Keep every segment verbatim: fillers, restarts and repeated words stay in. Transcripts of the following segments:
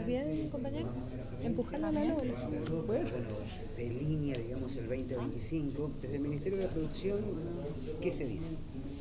¿Estás bien, compañero? Empujalo a la luz. Bueno, de línea, digamos, el veinte veinticinco, desde el Ministerio de la Producción, ¿qué se dice?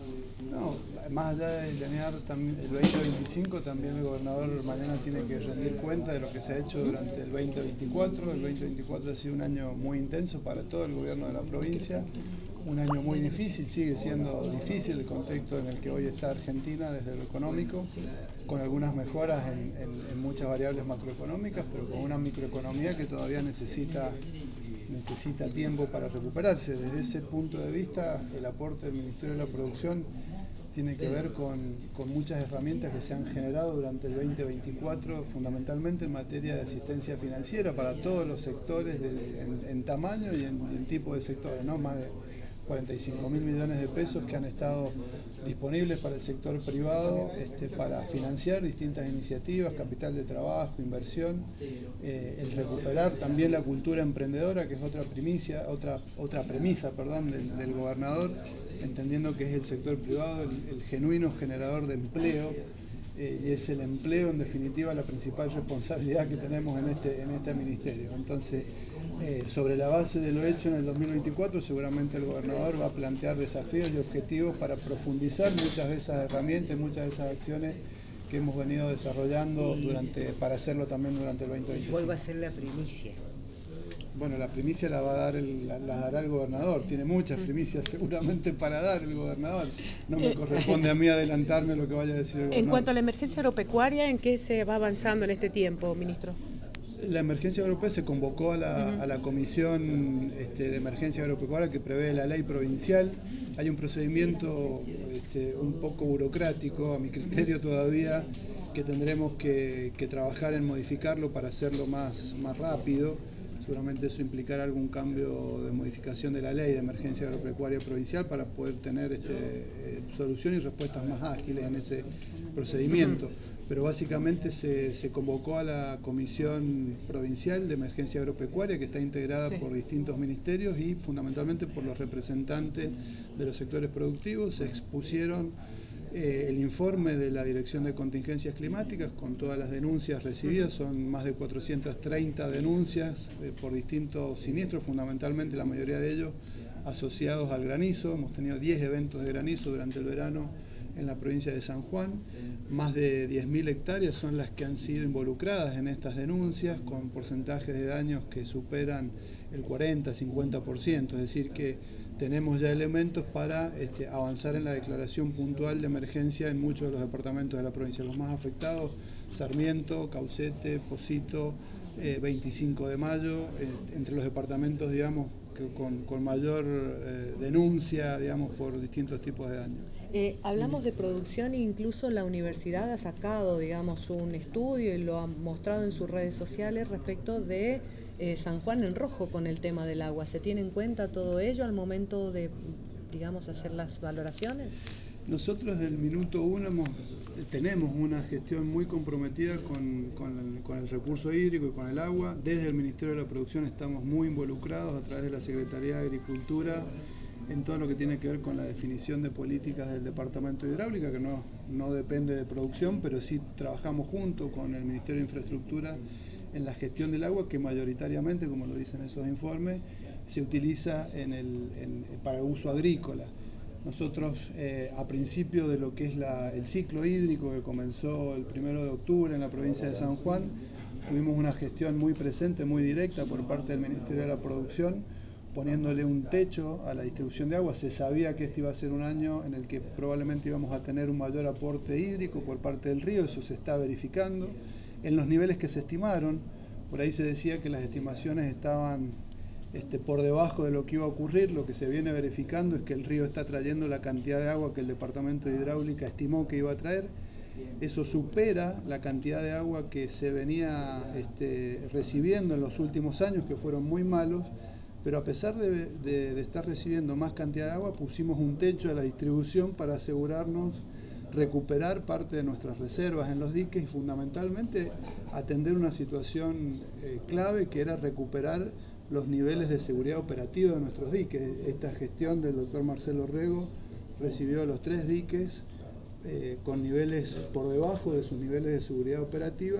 No, más allá de delinear el veinte veinticinco, también el gobernador mañana tiene que rendir cuenta de lo que se ha hecho durante el veinte veinticuatro. El veinte veinticuatro ha sido un año muy intenso para todo el gobierno de la provincia, un año muy difícil, sigue siendo difícil el contexto en el que hoy está Argentina desde lo económico, con algunas mejoras en, en, en muchas variables macroeconómicas, pero con una microeconomía que todavía necesita necesita tiempo para recuperarse. Desde ese punto de vista, el aporte del Ministerio de la Producción tiene que ver con, con muchas herramientas que se han generado durante el veinte veinticuatro, fundamentalmente en materia de asistencia financiera para todos los sectores de, en, en tamaño y en, en tipo de sectores, ¿no? Más de cuarenta y cinco mil millones de pesos que han estado disponibles para el sector privado este, para financiar distintas iniciativas, capital de trabajo, inversión, eh, el recuperar también la cultura emprendedora, que es otra primicia, otra, otra premisa perdón, del, del gobernador, entendiendo que es el sector privado el, el genuino generador de empleo, eh, y es el empleo en definitiva la principal responsabilidad que tenemos en este, en este ministerio. Entonces, Eh, sobre la base de lo hecho en el dos mil veinticuatro, seguramente el gobernador va a plantear desafíos y objetivos para profundizar muchas de esas herramientas, muchas de esas acciones que hemos venido desarrollando durante, para hacerlo también durante el veinte veinticinco. ¿Cuál va a ser la primicia? Bueno, la primicia la va a dar el, la, la dará el gobernador. Tiene muchas primicias seguramente para dar el gobernador. No me corresponde a mí adelantarme lo que vaya a decir el gobernador. En cuanto a la emergencia agropecuaria, ¿en qué se va avanzando en este tiempo, ministro? La emergencia agropecuaria se convocó a la, uh-huh. a la Comisión este, de Emergencia Agropecuaria que prevé la ley provincial. Hay un procedimiento este, un poco burocrático, a mi criterio todavía, que tendremos que, que trabajar en modificarlo para hacerlo más, más rápido. Seguramente eso implicará algún cambio de modificación de la ley de emergencia agropecuaria provincial para poder tener este, solución y respuestas más ágiles en ese procedimiento. Pero básicamente se, se convocó a la Comisión Provincial de Emergencia Agropecuaria, que está integrada sí. por distintos ministerios y fundamentalmente por los representantes de los sectores productivos. Se expusieron eh, el informe de la Dirección de Contingencias Climáticas con todas las denuncias recibidas. Son más de cuatrocientas treinta denuncias eh, por distintos siniestros, fundamentalmente la mayoría de ellos asociados al granizo. Hemos tenido diez eventos de granizo durante el verano en la provincia de San Juan. Más de diez mil hectáreas son las que han sido involucradas en estas denuncias, con porcentajes de daños que superan el cuarenta a cincuenta por ciento, es decir que tenemos ya elementos para este, avanzar en la declaración puntual de emergencia en muchos de los departamentos de la provincia. Los más afectados, Sarmiento, Caucete, Pocito, eh, veinticinco de mayo, eh, entre los departamentos, digamos, que con, con mayor eh, denuncia, digamos, por distintos tipos de daños. Eh, hablamos de producción e incluso la universidad ha sacado, digamos, un estudio y lo ha mostrado en sus redes sociales respecto de eh, San Juan en rojo con el tema del agua. ¿Se tiene en cuenta todo ello al momento de, digamos, hacer las valoraciones? Nosotros del minuto uno hemos, tenemos una gestión muy comprometida con, con, el, con el recurso hídrico y con el agua. Desde el Ministerio de la Producción estamos muy involucrados a través de la Secretaría de Agricultura en todo lo que tiene que ver con la definición de políticas del Departamento de Hidráulica, que no, no depende de producción, pero sí trabajamos junto con el Ministerio de Infraestructura en la gestión del agua, que mayoritariamente, como lo dicen esos informes, se utiliza en el, en, para uso agrícola. Nosotros, eh, a principio de lo que es la, el ciclo hídrico que comenzó el primero de octubre en la provincia de San Juan, tuvimos una gestión muy presente, muy directa por parte del Ministerio de la Producción, poniéndole un techo a la distribución de agua. Se sabía que este iba a ser un año en el que probablemente íbamos a tener un mayor aporte hídrico por parte del río, eso se está verificando. En los niveles que se estimaron, por ahí se decía que las estimaciones estaban este, por debajo de lo que iba a ocurrir. Lo que se viene verificando es que el río está trayendo la cantidad de agua que el Departamento de Hidráulica estimó que iba a traer. Eso supera la cantidad de agua que se venía este, recibiendo en los últimos años, que fueron muy malos. Pero a pesar de, de, de estar recibiendo más cantidad de agua, pusimos un techo a la distribución para asegurarnos recuperar parte de nuestras reservas en los diques y fundamentalmente atender una situación eh, clave, que era recuperar los niveles de seguridad operativa de nuestros diques. Esta gestión del doctor Marcelo Rego recibió los tres diques eh, con niveles por debajo de sus niveles de seguridad operativa,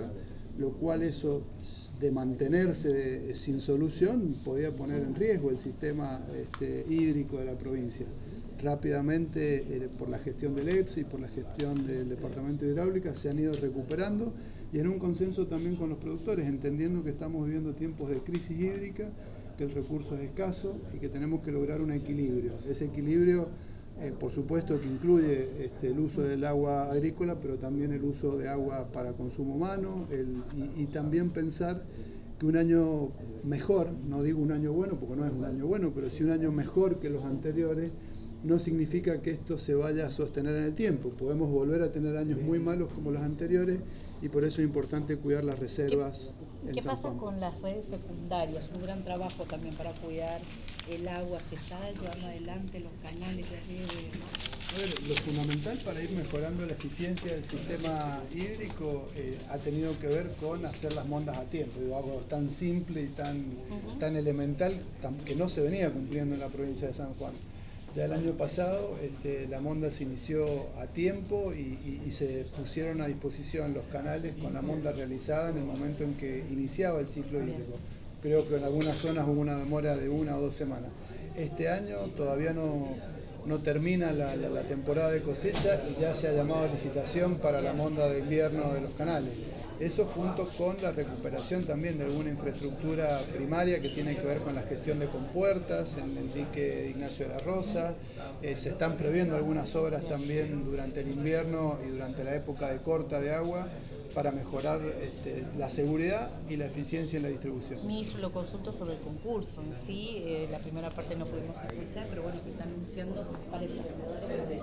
lo cual eso, de mantenerse de, sin solución, podía poner en riesgo el sistema este, hídrico de la provincia. Rápidamente, eh, por la gestión del E P S y por la gestión del Departamento de Hidráulica, se han ido recuperando y en un consenso también con los productores, entendiendo que estamos viviendo tiempos de crisis hídrica, que el recurso es escaso y que tenemos que lograr un equilibrio. Ese equilibrio, eh, por supuesto, que incluye este, el uso del agua agrícola, pero también el uso de agua para consumo humano el, y, y también pensar que un año mejor, no digo un año bueno porque no es un año bueno, pero sí un año mejor que los anteriores, no significa que esto se vaya a sostener en el tiempo. Podemos volver a tener años muy malos como los anteriores y por eso es importante cuidar las reservas. ¿Qué, ¿qué pasa con las redes secundarias? Un gran trabajo también para cuidar el agua. ¿Se está llevando adelante los canales de riego? A ver, lo fundamental para ir mejorando la eficiencia del sistema hídrico eh, ha tenido que ver con hacer las mondas a tiempo. Digo, algo tan simple y tan, uh-huh. tan elemental tan, que no se venía cumpliendo en la provincia de San Juan. Ya el año pasado este, la monda se inició a tiempo y, y, y se pusieron a disposición los canales con la monda realizada en el momento en que iniciaba el ciclo hídrico. Creo que en algunas zonas hubo una demora de una o dos semanas. Este año todavía no, no termina la, la, la temporada de cosecha y ya se ha llamado a licitación para la monda de invierno de los canales. Eso junto con la recuperación también de alguna infraestructura primaria que tiene que ver con la gestión de compuertas en el dique de Ignacio de la Rosa. Eh, se están previendo algunas obras también durante el invierno y durante la época de corta de agua para mejorar este, la seguridad y la eficiencia en la distribución. Ministro, lo consulto sobre el concurso en sí. Eh, la primera parte no pudimos escuchar, pero bueno, que están anunciando para el